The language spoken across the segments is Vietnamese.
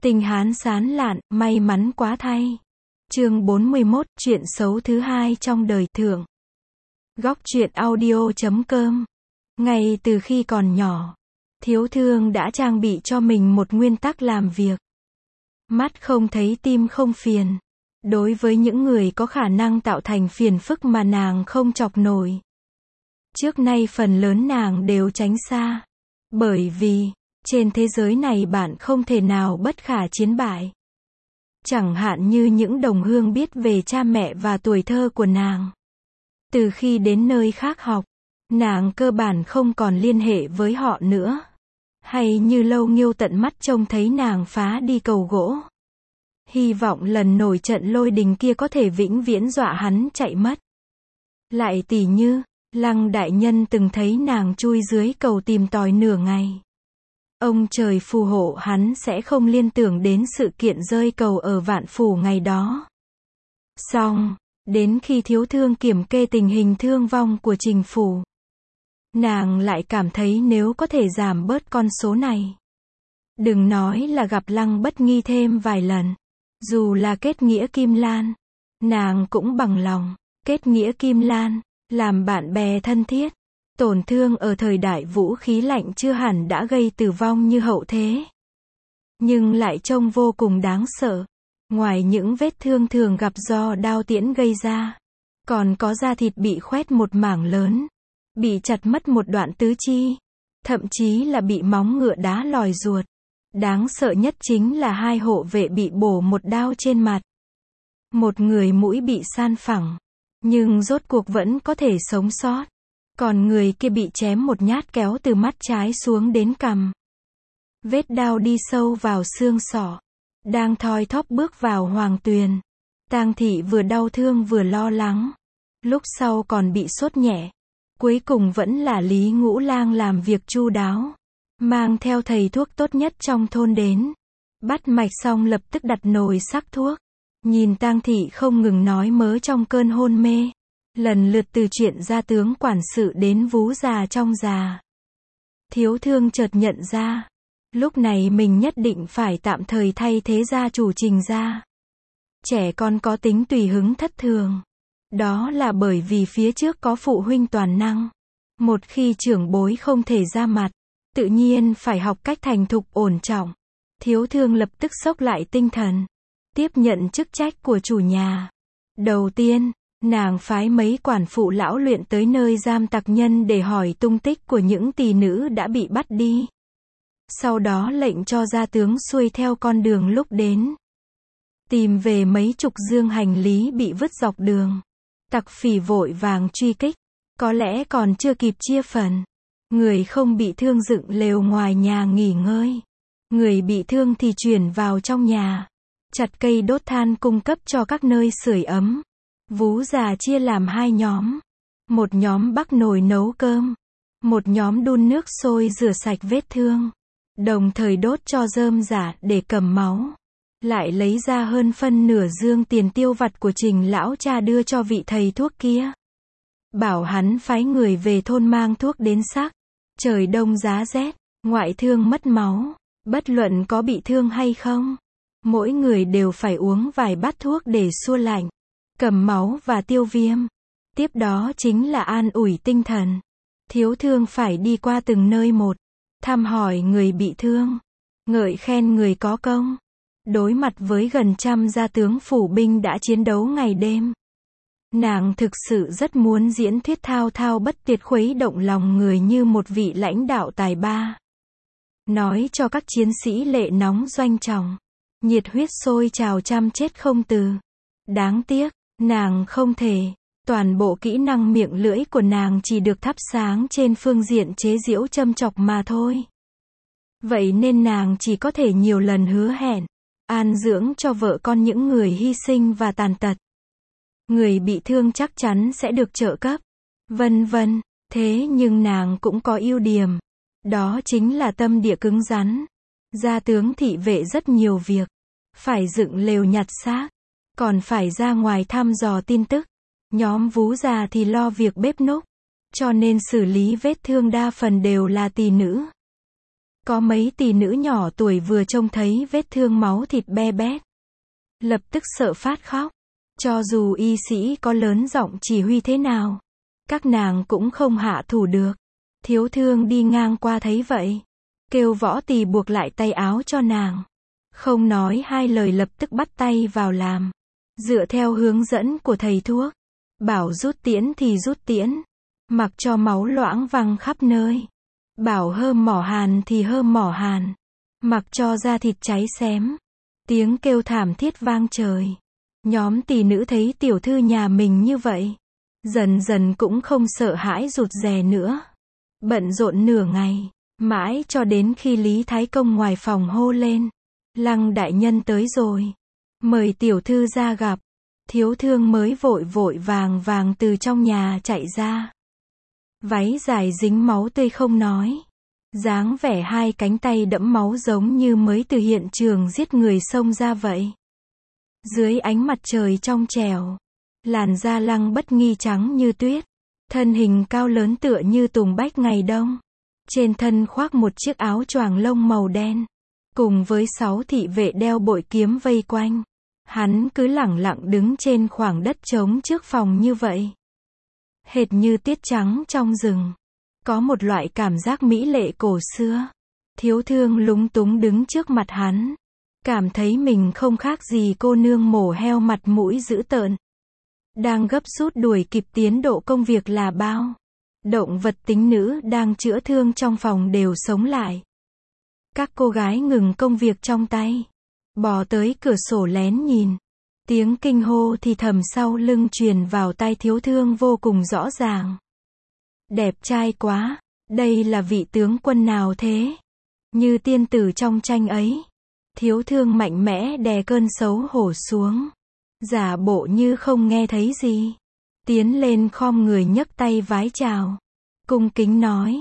Tình Hán sán lạn, may mắn quá thay. Chương 41, chuyện xấu thứ hai trong đời thượng. Góc truyện audio.com. Ngay từ khi còn nhỏ, Thiếu Thương đã trang bị cho mình một nguyên tắc làm việc. Mắt không thấy tim không phiền. Đối với những người có khả năng tạo thành phiền phức mà nàng không chọc nổi, trước nay phần lớn nàng đều tránh xa. Bởi vì, trên thế giới này bạn không thể nào bất khả chiến bại. Chẳng hạn như những đồng hương biết về cha mẹ và tuổi thơ của nàng. Từ khi đến nơi khác học, nàng cơ bản không còn liên hệ với họ nữa. Hay như Lâu Nghiêu tận mắt trông thấy nàng phá đi cầu gỗ. Hy vọng lần nổi trận lôi đình kia có thể vĩnh viễn dọa hắn chạy mất. Lại tỉ như, Lăng đại nhân từng thấy nàng chui dưới cầu tìm tòi nửa ngày. Ông trời phù hộ hắn sẽ không liên tưởng đến sự kiện rơi cầu ở Vạn Phủ ngày đó. Xong, đến khi Thiếu Thương kiểm kê tình hình thương vong của Trình phủ, nàng lại cảm thấy nếu có thể giảm bớt con số này. Đừng nói là gặp Lăng Bất Nghi thêm vài lần. Dù là kết nghĩa Kim Lan, nàng cũng bằng lòng. Kết nghĩa Kim Lan, làm bạn bè thân thiết. Tổn thương ở thời đại vũ khí lạnh chưa hẳn đã gây tử vong như hậu thế, nhưng lại trông vô cùng đáng sợ. Ngoài những vết thương thường gặp do đao tiễn gây ra, còn có da thịt bị khoét một mảng lớn, bị chặt mất một đoạn tứ chi, thậm chí là bị móng ngựa đá lòi ruột. Đáng sợ nhất chính là hai hộ vệ bị bổ một đao trên mặt. Một người mũi bị san phẳng, nhưng rốt cuộc vẫn có thể sống sót. Còn người kia bị chém một nhát kéo từ mắt trái xuống đến cằm. Vết đao đi sâu vào xương sọ. Đang thoi thóp bước vào hoàng tuyền. Tang thị vừa đau thương vừa lo lắng. Lúc sau còn bị sốt nhẹ. Cuối cùng vẫn là Lý Ngũ Lang làm việc chu đáo. Mang theo thầy thuốc tốt nhất trong thôn đến. Bắt mạch xong lập tức đặt nồi sắc thuốc. Nhìn Tang thị không ngừng nói mớ trong cơn hôn mê. Lần lượt từ chuyện gia tướng quản sự đến vú già trong già. Thiếu Thương chợt nhận ra, lúc này mình nhất định phải tạm thời thay thế gia chủ Trình gia. Trẻ con có tính tùy hứng thất thường. Đó là bởi vì phía trước có phụ huynh toàn năng. Một khi trưởng bối không thể ra mặt, tự nhiên phải học cách thành thục ổn trọng. Thiếu Thương lập tức xốc lại tinh thần, tiếp nhận chức trách của chủ nhà. Đầu tiên, nàng phái mấy quản phụ lão luyện tới nơi giam tặc nhân để hỏi tung tích của những tỳ nữ đã bị bắt đi. Sau đó lệnh cho gia tướng xuôi theo con đường lúc đến, tìm về mấy chục dương hành lý bị vứt dọc đường. Tặc phỉ vội vàng truy kích, có lẽ còn chưa kịp chia phần. Người không bị thương dựng lều ngoài nhà nghỉ ngơi. Người bị thương thì chuyển vào trong nhà, chặt cây đốt than cung cấp cho các nơi sưởi ấm. Vú già chia làm hai nhóm. Một nhóm bắc nồi nấu cơm. Một nhóm đun nước sôi rửa sạch vết thương. Đồng thời đốt cho rơm rả để cầm máu. Lại lấy ra hơn phân nửa dương tiền tiêu vặt của Trình lão cha đưa cho vị thầy thuốc kia. Bảo hắn phái người về thôn mang thuốc đến sắc. Trời đông giá rét, ngoại thương mất máu. Bất luận có bị thương hay không, mỗi người đều phải uống vài bát thuốc để xua lạnh, cầm máu và tiêu viêm. Tiếp đó chính là an ủi tinh thần. Thiếu Thương phải đi qua từng nơi một, thăm hỏi người bị thương, ngợi khen người có công. Đối mặt với gần trăm gia tướng phủ binh đã chiến đấu ngày đêm, nàng thực sự rất muốn diễn thuyết thao thao bất tuyệt khuấy động lòng người như một vị lãnh đạo tài ba. Nói cho các chiến sĩ lệ nóng doanh trọng, nhiệt huyết sôi trào chăm chết không từ. Đáng tiếc, nàng không thể. Toàn bộ kỹ năng miệng lưỡi của nàng chỉ được thắp sáng trên phương diện chế giễu châm chọc mà thôi. Vậy nên nàng chỉ có thể nhiều lần hứa hẹn an dưỡng cho vợ con những người hy sinh và tàn tật. Người bị thương chắc chắn sẽ được trợ cấp, vân vân. Thế nhưng nàng cũng có ưu điểm. Đó chính là tâm địa cứng rắn. Gia tướng thị vệ rất nhiều việc. Phải dựng lều nhặt xác, còn phải ra ngoài thăm dò tin tức. Nhóm vú già thì lo việc bếp núc, cho nên xử lý vết thương đa phần đều là tỳ nữ. Có mấy tỷ nữ nhỏ tuổi vừa trông thấy vết thương máu thịt be bét, lập tức sợ phát khóc. Cho dù y sĩ có lớn giọng chỉ huy thế nào, các nàng cũng không hạ thủ được. Thiếu thương đi ngang qua thấy vậy, kêu võ tỳ buộc lại tay áo cho nàng. Không nói hai lời lập tức bắt tay vào làm. Dựa theo hướng dẫn của thầy thuốc, bảo rút tiễn thì rút tiễn, mặc cho máu loãng văng khắp nơi. Bảo hơm mỏ hàn thì hơm mỏ hàn, mặc cho da thịt cháy xém. Tiếng kêu thảm thiết vang trời. Nhóm tỷ nữ thấy tiểu thư nhà mình như vậy, dần dần cũng không sợ hãi rụt rè nữa. Bận rộn nửa ngày, mãi cho đến khi Lý Thái Công ngoài phòng hô lên, Lăng đại nhân tới rồi, mời tiểu thư ra gặp. Thiếu thương mới vội vội vàng vàng từ trong nhà chạy ra. Váy dài dính máu tươi không nói, dáng vẻ hai cánh tay đẫm máu giống như mới từ hiện trường giết người xông ra vậy. Dưới ánh mặt trời trong trẻo, làn da Lăng Bất Nghi trắng như tuyết, thân hình cao lớn tựa như tùng bách ngày đông. Trên thân khoác một chiếc áo choàng lông màu đen, cùng với 6 thị vệ đeo bội kiếm vây quanh. Hắn cứ lẳng lặng đứng trên khoảng đất trống trước phòng như vậy, hệt như tiết trắng trong rừng. Có một loại cảm giác mỹ lệ cổ xưa. Thiếu thương lúng túng đứng trước mặt hắn, cảm thấy mình không khác gì cô nương mổ heo mặt mũi dữ tợn, đang gấp rút đuổi kịp tiến độ công việc là bao. Động vật tính nữ đang chữa thương trong phòng đều sống lại. Các cô gái ngừng công việc trong tay, bò tới cửa sổ lén nhìn. Tiếng kinh hô thì thầm sau lưng truyền vào tai thiếu thương vô cùng rõ ràng. Đẹp trai quá, đây là vị tướng quân nào thế? Như tiên tử trong tranh ấy. Thiếu thương mạnh mẽ đè cơn xấu hổ xuống, giả bộ như không nghe thấy gì. Tiến lên khom người nhấc tay vái chào, cung kính nói,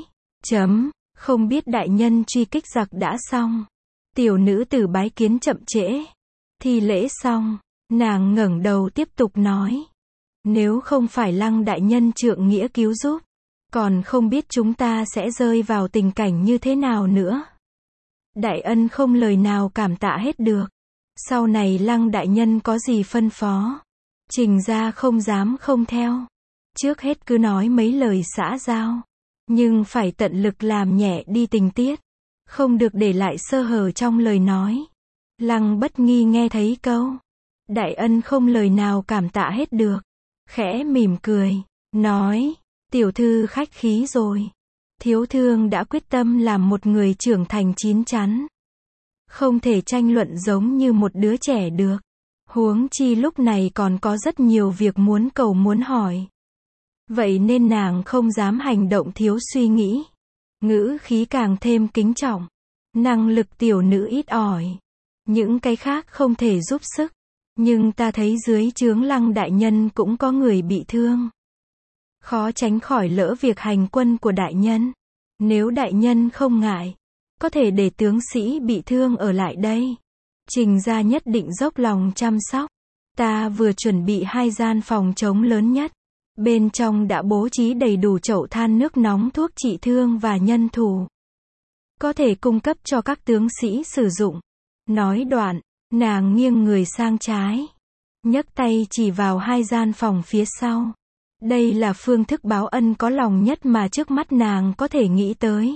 không biết đại nhân truy kích giặc đã xong. Tiểu nữ tử bái kiến chậm trễ. Thi lễ xong, nàng ngẩng đầu tiếp tục nói, nếu không phải Lăng đại nhân trượng nghĩa cứu giúp, còn không biết chúng ta sẽ rơi vào tình cảnh như thế nào nữa. Đại ân không lời nào cảm tạ hết được. Sau này Lăng đại nhân có gì phân phó, Trình gia không dám không theo. Trước hết cứ nói mấy lời xã giao, nhưng phải tận lực làm nhẹ đi tình tiết, không được để lại sơ hở trong lời nói. Lăng Bất Nghi nghe thấy câu đại ân không lời nào cảm tạ hết được, khẽ mỉm cười, nói, tiểu thư khách khí rồi. Thiếu thương đã quyết tâm làm một người trưởng thành chín chắn, không thể tranh luận giống như một đứa trẻ được. Huống chi lúc này còn có rất nhiều việc muốn cầu muốn hỏi. Vậy nên nàng không dám hành động thiếu suy nghĩ. Ngữ khí càng thêm kính trọng. Năng lực tiểu nữ ít ỏi, những cái khác không thể giúp sức. Nhưng ta thấy dưới trướng Lăng đại nhân cũng có người bị thương, khó tránh khỏi lỡ việc hành quân của đại nhân. Nếu đại nhân không ngại, có thể để tướng sĩ bị thương ở lại đây. Trình gia nhất định dốc lòng chăm sóc. Ta vừa chuẩn bị 2 gian phòng trống lớn nhất. Bên trong đã bố trí đầy đủ chậu than nước nóng thuốc trị thương và nhân thủ, có thể cung cấp cho các tướng sĩ sử dụng. Nói đoạn, nàng nghiêng người sang trái, nhấc tay chỉ vào 2 gian phòng phía sau. Đây là phương thức báo ân có lòng nhất mà trước mắt nàng có thể nghĩ tới.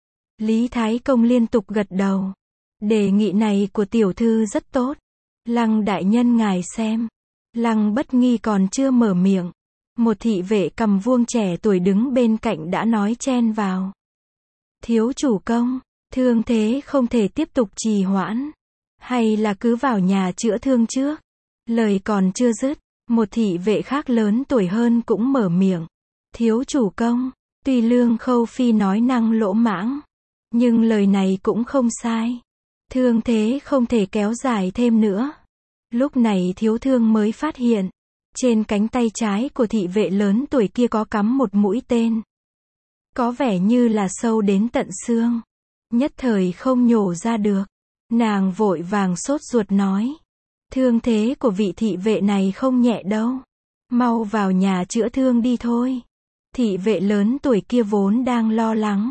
Lý Thái Công liên tục gật đầu. Đề nghị này của tiểu thư rất tốt. Lăng đại nhân ngài xem. Lăng Bất Nghi còn chưa mở miệng, một thị vệ cầm vuông trẻ tuổi đứng bên cạnh đã nói chen vào. Thiếu chủ công, thương thế không thể tiếp tục trì hoãn, hay là cứ vào nhà chữa thương trước. Lời còn chưa dứt, một thị vệ khác lớn tuổi hơn cũng mở miệng. Thiếu chủ công, tuy Lương Khâu Phi nói năng lỗ mãng, nhưng lời này cũng không sai. Thương thế không thể kéo dài thêm nữa. Lúc này thiếu thương mới phát hiện, trên cánh tay trái của thị vệ lớn tuổi kia có cắm một mũi tên. Có vẻ như là sâu đến tận xương. Nhất thời không nhổ ra được. Nàng vội vàng sốt ruột nói, thương thế của vị thị vệ này không nhẹ đâu. Mau vào nhà chữa thương đi thôi. Thị vệ lớn tuổi kia vốn đang lo lắng,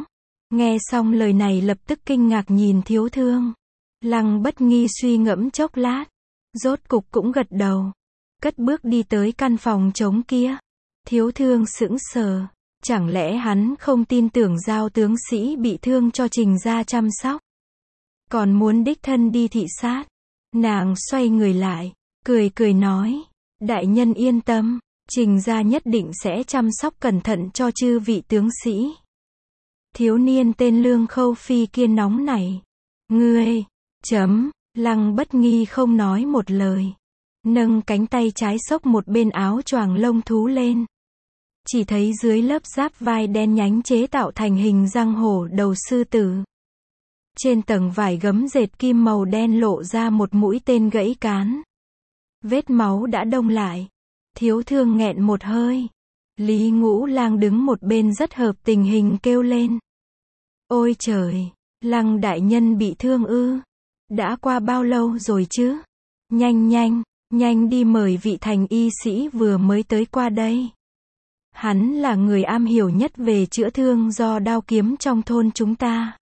Nghe xong lời này lập tức kinh ngạc nhìn Thiếu Thương. Lăng Bất Nghi suy ngẫm chốc lát, rốt cục cũng gật đầu, cất bước đi tới căn phòng trống kia. Thiếu Thương sững sờ, chẳng lẽ hắn không tin tưởng Giao tướng sĩ bị thương cho Trình gia chăm sóc, còn muốn đích thân đi thị sát. Nàng xoay người lại, cười cười nói, đại nhân yên tâm, Trình gia nhất định sẽ chăm sóc cẩn thận cho chư vị tướng sĩ. Thiếu niên tên Lương Khâu Phi kia nóng nảy. Ngươi, Lăng Bất Nghi không nói một lời, nâng cánh tay trái xốc một bên áo choàng lông thú lên. Chỉ thấy dưới lớp giáp vai đen nhánh chế tạo thành hình răng hổ đầu sư tử. Trên tầng vải gấm dệt kim màu đen lộ ra một mũi tên gãy cán. Vết máu đã đông lại. Thiếu Thương nghẹn một hơi. Lý Ngũ Lang đứng một bên rất hợp tình hình kêu lên. Ôi trời, Lăng đại nhân bị thương ư? Đã qua bao lâu rồi chứ? Nhanh đi mời vị thành y sĩ vừa mới tới qua đây. Hắn là người am hiểu nhất về chữa thương do đao kiếm trong thôn chúng ta.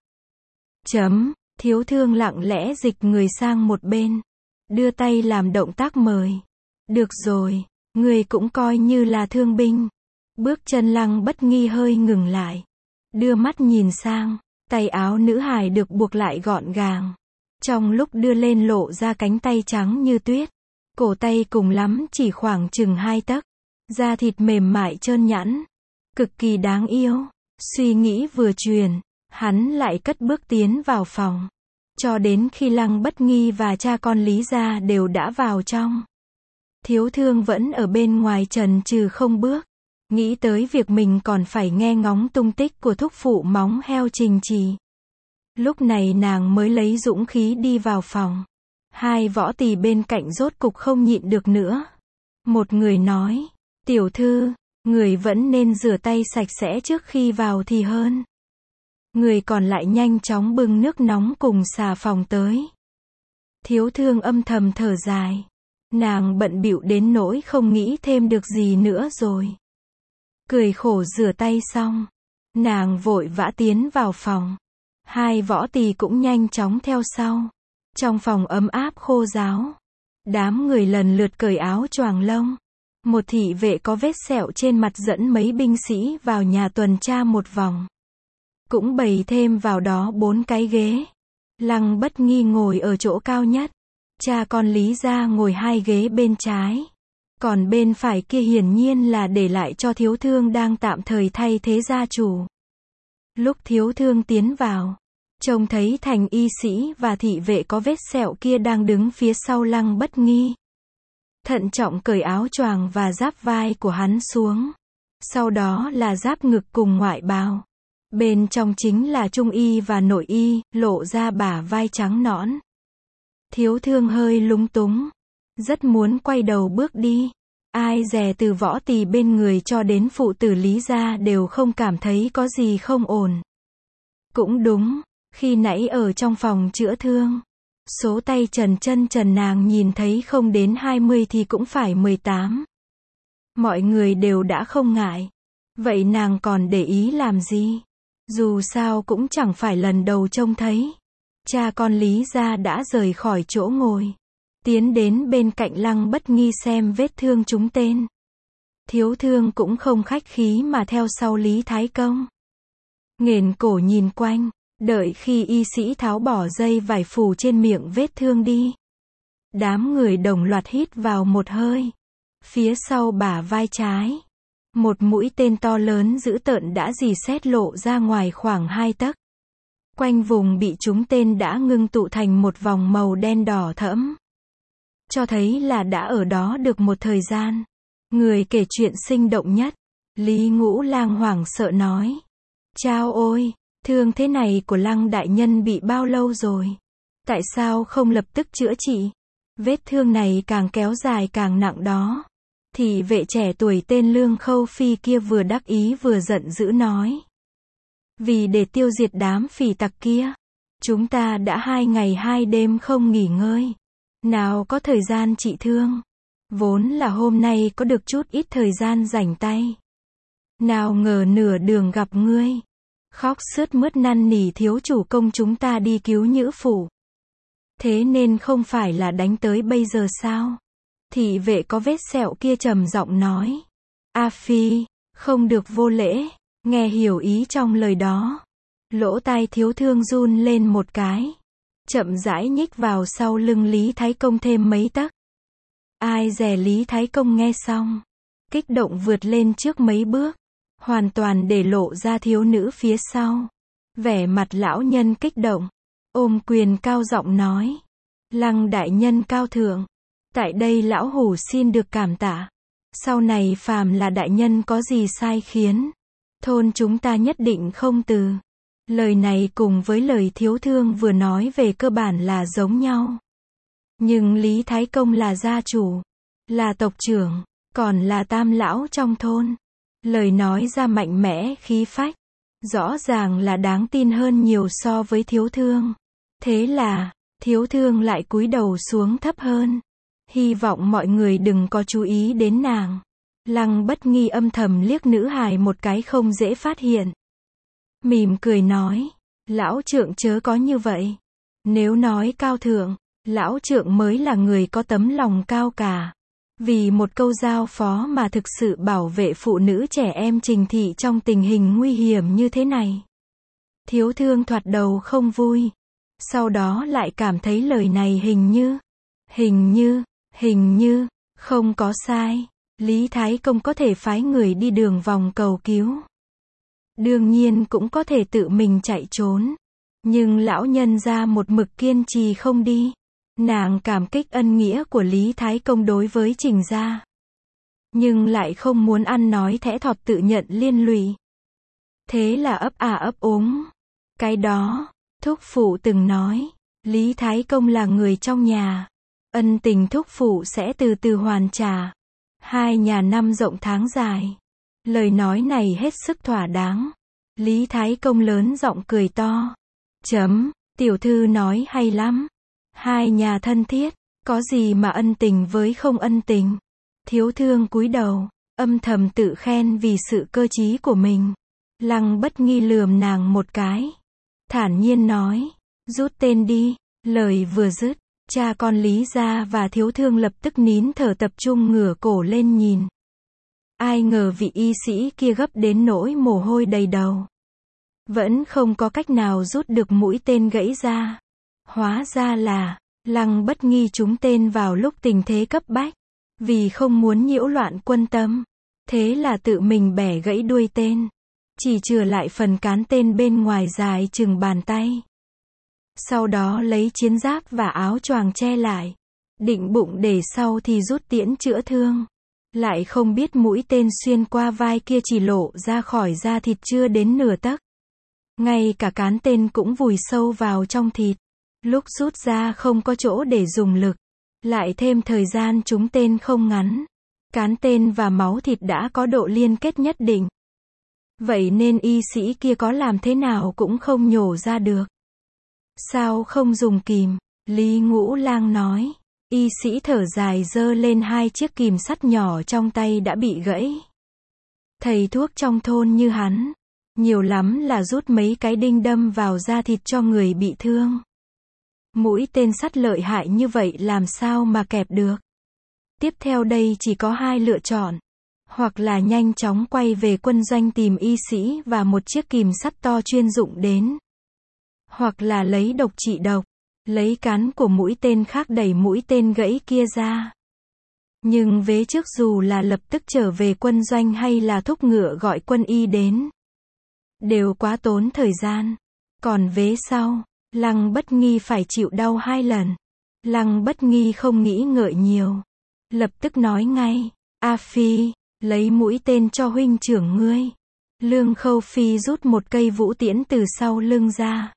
Thiếu Thương lặng lẽ dịch người sang một bên, đưa tay làm động tác mời. Được rồi, người cũng coi như là thương binh. Bước chân Lăng Bất Nghi hơi ngừng lại, đưa mắt nhìn sang, tay áo nữ hài được buộc lại gọn gàng. Trong lúc đưa lên lộ ra cánh tay trắng như tuyết, cổ tay cùng lắm chỉ khoảng chừng 2 tấc, da thịt mềm mại trơn nhẵn, cực kỳ đáng yêu. Suy nghĩ vừa truyền, hắn lại cất bước tiến vào phòng, cho đến khi Lăng Bất Nghi và cha con Lý gia đều đã vào trong. Thiếu Thương vẫn ở bên ngoài chần chừ không bước, nghĩ tới việc mình còn phải nghe ngóng tung tích của thúc phụ móng heo Trình Trì. Lúc này nàng mới lấy dũng khí đi vào phòng. Hai võ tỳ bên cạnh rốt cục không nhịn được nữa. Một người nói, tiểu thư, người vẫn nên rửa tay sạch sẽ trước khi vào thì hơn. Người còn lại nhanh chóng bưng nước nóng cùng xà phòng tới. Thiếu Thương âm thầm thở dài. Nàng bận bịu đến nỗi không nghĩ thêm được gì nữa rồi. Cười khổ rửa tay xong, nàng vội vã tiến vào phòng. Hai võ tỳ cũng nhanh chóng theo sau. Trong phòng ấm áp khô ráo, đám người lần lượt cởi áo choàng lông. Một thị vệ có vết sẹo trên mặt dẫn mấy binh sĩ vào nhà tuần tra một vòng. Cũng bày thêm vào đó 4 cái ghế. Lăng Bất Nghi ngồi ở chỗ cao nhất. Cha con Lý gia ngồi 2 ghế bên trái. Còn bên phải kia hiển nhiên là để lại cho Thiếu Thương đang tạm thời thay thế gia chủ. Lúc Thiếu Thương tiến vào, trông thấy thành y sĩ và thị vệ có vết sẹo kia đang đứng phía sau Lăng Bất Nghi. Thận trọng cởi áo choàng và giáp vai của hắn xuống. Sau đó là giáp ngực cùng ngoại bào. Bên trong chính là trung y và nội y, lộ ra bả vai trắng nõn. Thiếu Thương hơi lúng túng, rất muốn quay đầu bước đi. Ai dè từ võ tỳ bên người cho đến phụ tử Lý gia đều không cảm thấy có gì không ổn. Cũng đúng, khi nãy ở trong phòng chữa thương, số tay trần nàng nhìn thấy không đến 20 thì cũng phải 18. Mọi người đều đã không ngại. Vậy nàng còn để ý làm gì? Dù sao cũng chẳng phải lần đầu trông thấy. Cha con Lý gia đã rời khỏi chỗ ngồi, tiến đến bên cạnh Lăng Bất Nghi xem vết thương chúng tên. Thiếu Thương cũng không khách khí mà theo sau Lý Thái Công. Nghển cổ nhìn quanh, đợi khi y sĩ tháo bỏ dây vải phủ trên miệng vết thương đi. Đám người đồng loạt hít vào một hơi. Phía sau bả vai trái, một mũi tên to lớn dữ tợn đã rì sét lộ ra ngoài khoảng 2 tấc. Quanh vùng bị trúng tên đã ngưng tụ thành một vòng màu đen đỏ thẫm. Cho thấy là đã ở đó được một thời gian. Người kể chuyện sinh động nhất, Lý Ngũ Lang hoảng sợ nói. Chao ôi, thương thế này của Lăng đại nhân bị bao lâu rồi? Tại sao không lập tức chữa trị? Vết thương này càng kéo dài càng nặng đó. Thị vệ trẻ tuổi tên Lương Khâu Phi kia vừa đắc ý vừa giận dữ nói. Vì để tiêu diệt đám phỉ tặc kia, chúng ta đã 2 ngày 2 đêm không nghỉ ngơi. Nào có thời gian trị thương. Vốn là hôm nay có được chút ít thời gian rảnh tay. Nào ngờ nửa đường gặp ngươi. khóc sướt mướt năn nỉ thiếu chủ công chúng ta đi cứu nhữ phụ. Thế nên không phải là đánh tới bây giờ sao? Thị vệ có vết sẹo kia trầm giọng nói. A Phi, không được vô lễ, nghe hiểu ý trong lời đó. Lỗ tai thiếu thương run lên một cái. Chậm rãi nhích vào sau lưng Lý Thái Công thêm mấy tấc. Ai dè Lý Thái Công nghe xong. Kích động vượt lên trước mấy bước. Hoàn toàn để lộ ra thiếu nữ phía sau. Vẻ mặt lão nhân kích động. Ôm quyền cao giọng nói. Lăng đại nhân cao thượng. Tại đây lão hủ xin được cảm tạ. Sau này phàm là đại nhân có gì sai khiến. Thôn chúng ta nhất định không từ. Lời này cùng với lời thiếu thương vừa nói về cơ bản là giống nhau. Nhưng Lý Thái Công là gia chủ, là tộc trưởng, còn là tam lão trong thôn. Lời nói ra mạnh mẽ khí phách. Rõ ràng là đáng tin hơn nhiều so với thiếu thương. Thế là, thiếu thương lại cúi đầu xuống thấp hơn. Hy vọng mọi người đừng có chú ý đến nàng. Lăng Bất Nghi âm thầm liếc nữ hài một cái không dễ phát hiện. Mỉm cười nói, lão trượng chớ có như vậy. Nếu nói cao thượng, lão trượng mới là người có tấm lòng cao cả. Vì một câu giao phó mà thực sự bảo vệ phụ nữ trẻ em Trình thị trong tình hình nguy hiểm như thế này. Thiếu thương thoạt đầu không vui. Sau đó lại cảm thấy lời này hình như, không có sai. Lý Thái Công có thể phái người đi đường vòng cầu cứu. Đương nhiên cũng có thể tự mình chạy trốn. Nhưng lão nhân ra một mực kiên trì không đi. Nàng cảm kích ân nghĩa của Lý Thái Công đối với Trình gia. Nhưng lại không muốn ăn nói thẽ thọt tự nhận liên lụy. Thế là ấp ấp úng. Cái đó, thúc phụ từng nói, Lý Thái Công là người trong nhà. Ân tình thúc phụ sẽ từ từ hoàn trả. Hai nhà năm rộng tháng dài. Lời nói này hết sức thỏa đáng. Lý Thái Công lớn giọng cười to. Tiểu thư nói hay lắm. Hai nhà thân thiết, có gì mà ân tình với không ân tình. Thiếu thương cúi đầu, âm thầm tự khen vì sự cơ trí của mình. Lăng Bất Nghi lườm nàng một cái. Thản nhiên nói, rút tên đi. Lời vừa dứt, cha con Lý gia và thiếu thương lập tức nín thở tập trung ngửa cổ lên nhìn. Ai ngờ vị y sĩ kia gấp đến nỗi mồ hôi đầy đầu. Vẫn không có cách nào rút được mũi tên gãy ra. Hóa ra là, Lăng Bất Nghi trúng tên vào lúc tình thế cấp bách. Vì không muốn nhiễu loạn quân tâm. Thế là tự mình bẻ gãy đuôi tên. Chỉ chừa lại phần cán tên bên ngoài dài chừng bàn tay. Sau đó lấy chiến giáp và áo choàng che lại. Định bụng để sau thì rút tiễn chữa thương. Lại không biết mũi tên xuyên qua vai kia chỉ lộ ra khỏi da thịt chưa đến nửa tấc. Ngay cả cán tên cũng vùi sâu vào trong thịt. Lúc rút ra không có chỗ để dùng lực. Lại thêm thời gian trúng tên không ngắn. Cán tên và máu thịt đã có độ liên kết nhất định. Vậy nên y sĩ kia có làm thế nào cũng không nhổ ra được. Sao không dùng kìm? Lý Ngũ Lang nói. Y sĩ thở dài giơ lên hai chiếc kìm sắt nhỏ trong tay đã bị gãy. Thầy thuốc trong thôn như hắn, nhiều lắm là rút mấy cái đinh đâm vào da thịt cho người bị thương. Mũi tên sắt lợi hại như vậy làm sao mà kẹp được? Tiếp theo đây chỉ có hai lựa chọn. Hoặc là nhanh chóng quay về quân doanh tìm y sĩ và một chiếc kìm sắt to chuyên dụng đến. Hoặc là lấy độc trị độc. Lấy cán của mũi tên khác đẩy mũi tên gãy kia ra. Nhưng vế trước dù là lập tức trở về quân doanh hay là thúc ngựa gọi quân y đến, đều quá tốn thời gian. Còn vế sau, Lăng Bất Nghi phải chịu đau 2 lần. Lăng Bất Nghi không nghĩ ngợi nhiều. Lập tức nói ngay, A Phi, lấy mũi tên cho huynh trưởng ngươi. Lương Khâu Phi rút một cây vũ tiễn từ sau lưng ra.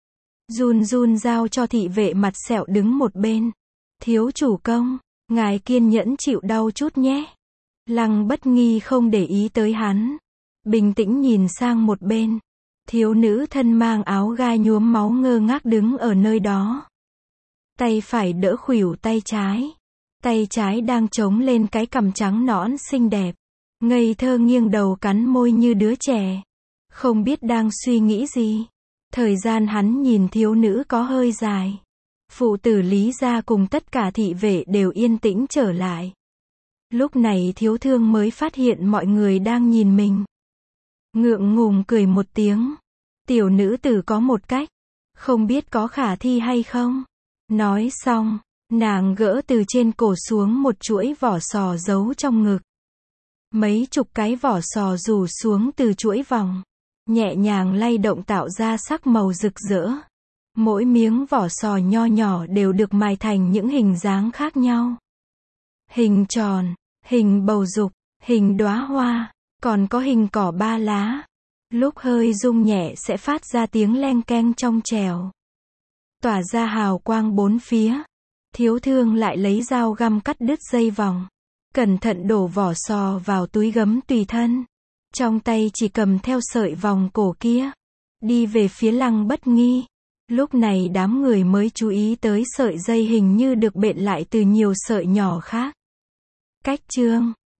Run run giao cho thị vệ mặt sẹo đứng một bên. Thiếu chủ công, ngài kiên nhẫn chịu đau chút nhé. Lăng Bất Nghi không để ý tới hắn. Bình tĩnh nhìn sang một bên. Thiếu nữ thân mang áo gai nhuốm máu ngơ ngác đứng ở nơi đó. Tay phải đỡ khuỷu tay trái. Tay trái đang chống lên cái cằm trắng nõn xinh đẹp. Ngây thơ nghiêng đầu cắn môi như đứa trẻ. không biết đang suy nghĩ gì. Thời gian hắn nhìn thiếu nữ có hơi dài. Phụ tử Lý gia cùng tất cả thị vệ đều yên tĩnh trở lại. Lúc này Thiếu Thương mới phát hiện mọi người đang nhìn mình. Ngượng ngùng cười một tiếng. Tiểu nữ tử có một cách, không biết có khả thi hay không. Nói xong, nàng gỡ từ trên cổ xuống một chuỗi vỏ sò giấu trong ngực. Mấy chục cái vỏ sò rủ xuống từ chuỗi vòng, nhẹ nhàng lay động tạo ra sắc màu rực rỡ. Mỗi miếng vỏ sò nho nhỏ đều được mài thành những hình dáng khác nhau. Hình tròn, hình bầu dục, hình đóa hoa, còn có hình cỏ ba lá. Lúc hơi rung nhẹ sẽ phát ra tiếng leng keng trong trẻo. Tỏa ra hào quang bốn phía. Thiếu Thương lại lấy dao găm cắt đứt dây vòng. Cẩn thận đổ vỏ sò vào túi gấm tùy thân. Trong tay chỉ cầm theo sợi vòng cổ kia. Đi về phía Lăng Bất Nghi. Lúc này đám người mới chú ý tới sợi dây hình như được bện lại từ nhiều sợi nhỏ khác. Cách chương